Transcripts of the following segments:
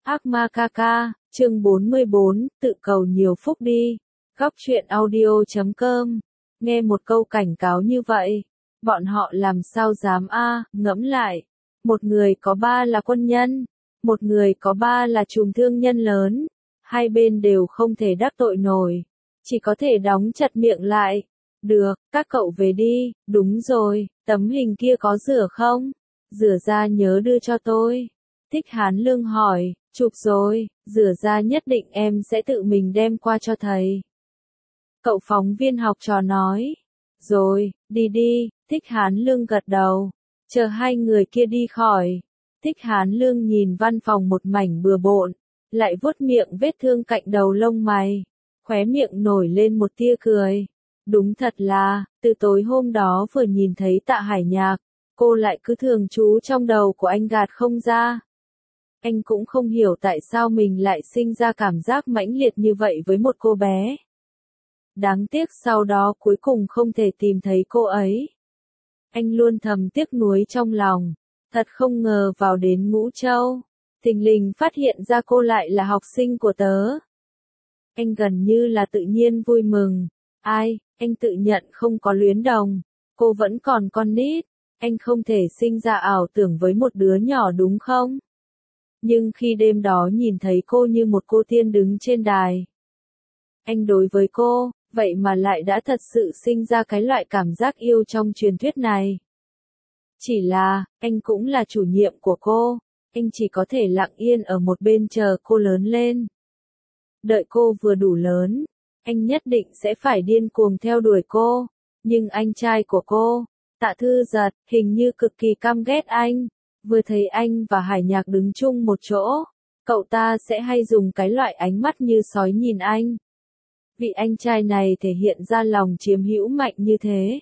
Ác ma ca ca, chương 44, tự cầu nhiều phúc đi. Góc truyện audio.com. Nghe một câu cảnh cáo như vậy, bọn họ làm sao dám ngẫm lại. Một người có ba là quân nhân, một người có ba là trùm thương nhân lớn, hai bên đều không thể đắc tội nổi, chỉ có thể đóng chặt miệng lại. Được, các cậu về đi, đúng rồi, tấm hình kia có rửa không? Rửa ra nhớ đưa cho tôi. Thích Hán Lương hỏi, chụp rồi, rửa ra nhất định em sẽ tự mình đem qua cho thầy. Cậu phóng viên học trò nói, rồi, đi đi, Thích Hán Lương gật đầu, chờ hai người kia đi khỏi. Thích Hán Lương nhìn văn phòng một mảnh bừa bộn, lại vuốt miệng vết thương cạnh đầu lông mày, khóe miệng nổi lên một tia cười. Đúng thật là, từ tối hôm đó vừa nhìn thấy Tạ Hải Nhạc, cô lại cứ thường trú trong đầu của anh gạt không ra. Anh cũng không hiểu tại sao mình lại sinh ra cảm giác mãnh liệt như vậy với một cô bé. Đáng tiếc sau đó cuối cùng không thể tìm thấy cô ấy. Anh luôn thầm tiếc nuối trong lòng, thật không ngờ vào đến Ngũ Châu, thình lình phát hiện ra cô lại là học sinh của tớ. Anh gần như là tự nhiên vui mừng. Anh tự nhận không có luyến đồng, cô vẫn còn con nít, anh không thể sinh ra ảo tưởng với một đứa nhỏ đúng không? Nhưng khi đêm đó nhìn thấy cô như một cô tiên đứng trên đài, anh đối với cô, vậy mà lại đã thật sự sinh ra cái loại cảm giác yêu trong truyền thuyết này. Chỉ là, anh cũng là chủ nhiệm của cô, anh chỉ có thể lặng yên ở một bên chờ cô lớn lên. Đợi cô vừa đủ lớn, anh nhất định sẽ phải điên cuồng theo đuổi cô, nhưng anh trai của cô, Tạ Thư Giật, hình như cực kỳ căm ghét anh. Vừa thấy anh và Hải Nhạc đứng chung một chỗ, cậu ta sẽ hay dùng cái loại ánh mắt như sói nhìn anh. Vị anh trai này thể hiện ra lòng chiếm hữu mạnh như thế.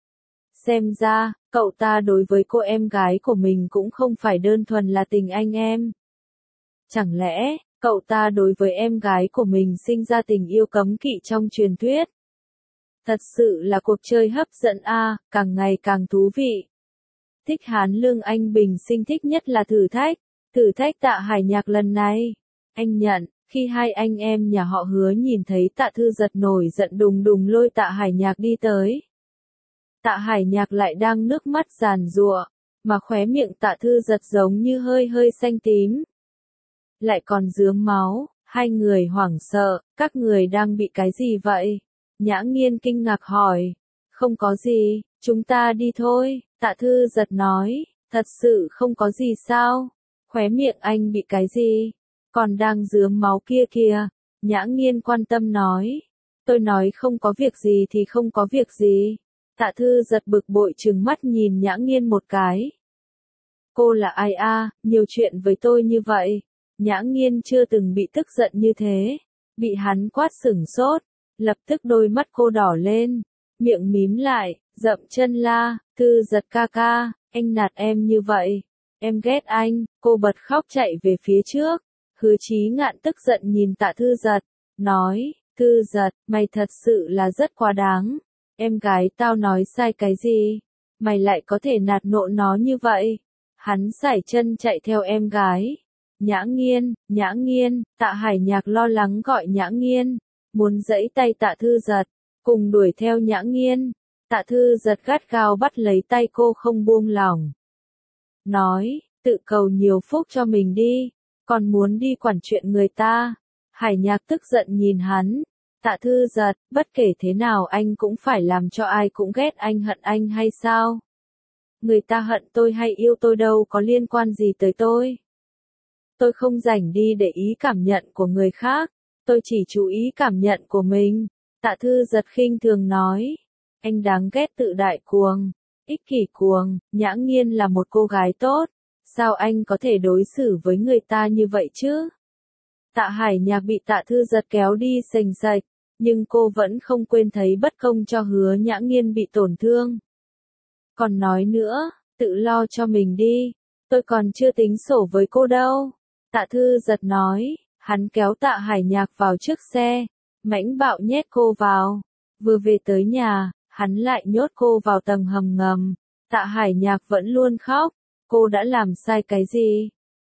Xem ra, cậu ta đối với cô em gái của mình cũng không phải đơn thuần là tình anh em. Chẳng lẽ, cậu ta đối với em gái của mình sinh ra tình yêu cấm kỵ trong truyền thuyết? Thật sự là cuộc chơi hấp dẫn càng ngày càng thú vị. Thích Hán Lương anh bình sinh thích nhất là thử thách Tạ Hải Nhạc lần này. Anh nhận, khi hai anh em nhà họ Hứa nhìn thấy Tạ Thư Giật nổi giận đùng đùng lôi Tạ Hải Nhạc đi tới. Tạ Hải Nhạc lại đang nước mắt giàn giụa, mà khóe miệng Tạ Thư Giật giống như hơi hơi xanh tím. Lại còn rướm máu, hai người hoảng sợ, các người đang bị cái gì vậy? Nhã Nghiên kinh ngạc hỏi. Không có gì, chúng ta đi thôi, Tạ Thư Giật nói, thật sự không có gì sao? Khóe miệng anh bị cái gì? Còn đang rướm máu kia kìa, Nhã Nghiên quan tâm nói. Tôi nói không có việc gì thì không có việc gì. Tạ Thư Giật bực bội trừng mắt nhìn Nhã Nghiên một cái. Cô là ai nhiều chuyện với tôi như vậy? Nhã Nghiên chưa từng bị tức giận như thế, bị hắn quát sửng sốt, lập tức đôi mắt cô đỏ lên, miệng mím lại, dậm chân la, Thư Giật ca ca, anh nạt em như vậy, em ghét anh, cô bật khóc chạy về phía trước. Hứa Chí Ngạn tức giận nhìn Tạ Thư Giật, nói, Thư Giật, mày thật sự là rất quá đáng, em gái tao nói sai cái gì, mày lại có thể nạt nộ nó như vậy. Hắn sải chân chạy theo em gái. Nhã Nghiên, Tạ Hải Nhạc lo lắng gọi Nhã Nghiên, muốn giãy tay Tạ Thư Giật, cùng đuổi theo Nhã Nghiên. Tạ Thư Giật gắt gao bắt lấy tay cô không buông lỏng. Nói, tự cầu nhiều phúc cho mình đi, còn muốn đi quản chuyện người ta. Hải Nhạc tức giận nhìn hắn. Tạ Thư Giật, bất kể thế nào anh cũng phải làm cho ai cũng ghét anh hận anh hay sao? Người ta hận tôi hay yêu tôi đâu có liên quan gì tới tôi. Tôi không rảnh đi để ý cảm nhận của người khác, tôi chỉ chú ý cảm nhận của mình. Tạ Thư Giật khinh thường nói, anh đáng ghét tự đại cuồng, ích kỷ cuồng. Nhã Nghiên là một cô gái tốt, sao anh có thể đối xử với người ta như vậy chứ? Tạ Hải Nhạc bị Tạ Thư Giật kéo đi sành sạch, nhưng cô vẫn không quên thấy bất công cho Hứa Nhã Nghiên bị tổn thương. Còn nói nữa, tự lo cho mình đi, tôi còn chưa tính sổ với cô đâu. Tạ Thư Giật nói, hắn kéo Tạ Hải Nhạc vào trước xe, mãnh bạo nhét cô vào. Vừa về tới nhà, hắn lại nhốt cô vào tầng hầm ngầm. Tạ Hải Nhạc vẫn luôn khóc, cô đã làm sai cái gì?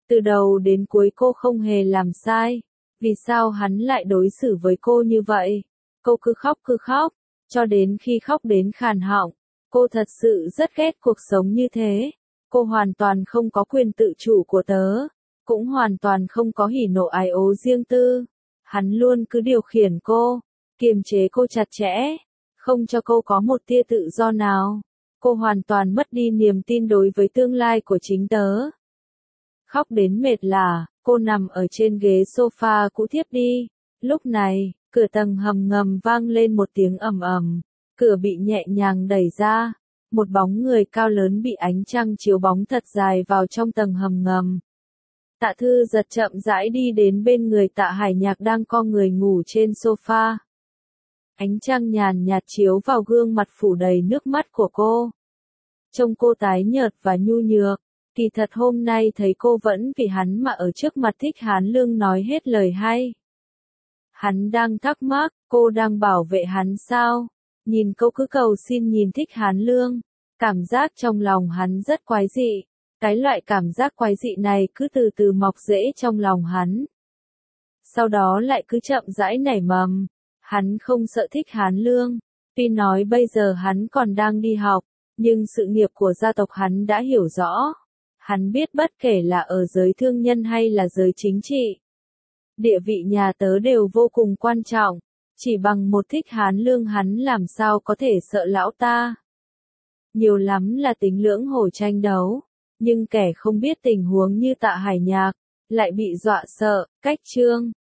Từ đầu đến cuối cô không hề làm sai. Vì sao hắn lại đối xử với cô như vậy? Cô cứ khóc, cho đến khi khóc đến khàn họng. Cô thật sự rất ghét cuộc sống như thế. Cô hoàn toàn không có quyền tự chủ của tớ. Cũng hoàn toàn không có hỉ nộ ái ố riêng tư. Hắn luôn cứ điều khiển cô, kiềm chế cô chặt chẽ, không cho cô có một tia tự do nào. Cô hoàn toàn mất đi niềm tin đối với tương lai của chính tớ. Khóc đến mệt lả, cô nằm ở trên ghế sofa cũ thiếp đi. Lúc này, cửa tầng hầm ngầm vang lên một tiếng ầm ầm. Cửa bị nhẹ nhàng đẩy ra. Một bóng người cao lớn bị ánh trăng chiếu bóng thật dài vào trong tầng hầm ngầm. Tạ Thư giật chậm rãi đi đến bên người Tạ Hải Nhạc đang co người ngủ trên sofa. Ánh trăng nhàn nhạt chiếu vào gương mặt phủ đầy nước mắt của cô. Trông cô tái nhợt và nhu nhược. Kỳ thật hôm nay thấy cô vẫn vì hắn mà ở trước mặt Thích Hán Lương nói hết lời hay. Hắn đang thắc mắc, cô đang bảo vệ hắn sao? Nhìn cô cứ cầu xin nhìn Thích Hán Lương. Cảm giác trong lòng hắn rất quái dị. Cái loại cảm giác quái dị này cứ từ từ mọc rễ trong lòng hắn. Sau đó lại cứ chậm rãi nảy mầm. Hắn không sợ Thích Hán Lương. Tuy nói bây giờ hắn còn đang đi học, nhưng sự nghiệp của gia tộc hắn đã hiểu rõ. Hắn biết bất kể là ở giới thương nhân hay là giới chính trị, địa vị nhà tớ đều vô cùng quan trọng. Chỉ bằng một Thích Hán Lương hắn làm sao có thể sợ lão ta. Nhiều lắm là tính lưỡng hổ tranh đấu. Nhưng kẻ không biết tình huống như Tạ Hải Nhạc, lại bị dọa sợ. Cách chương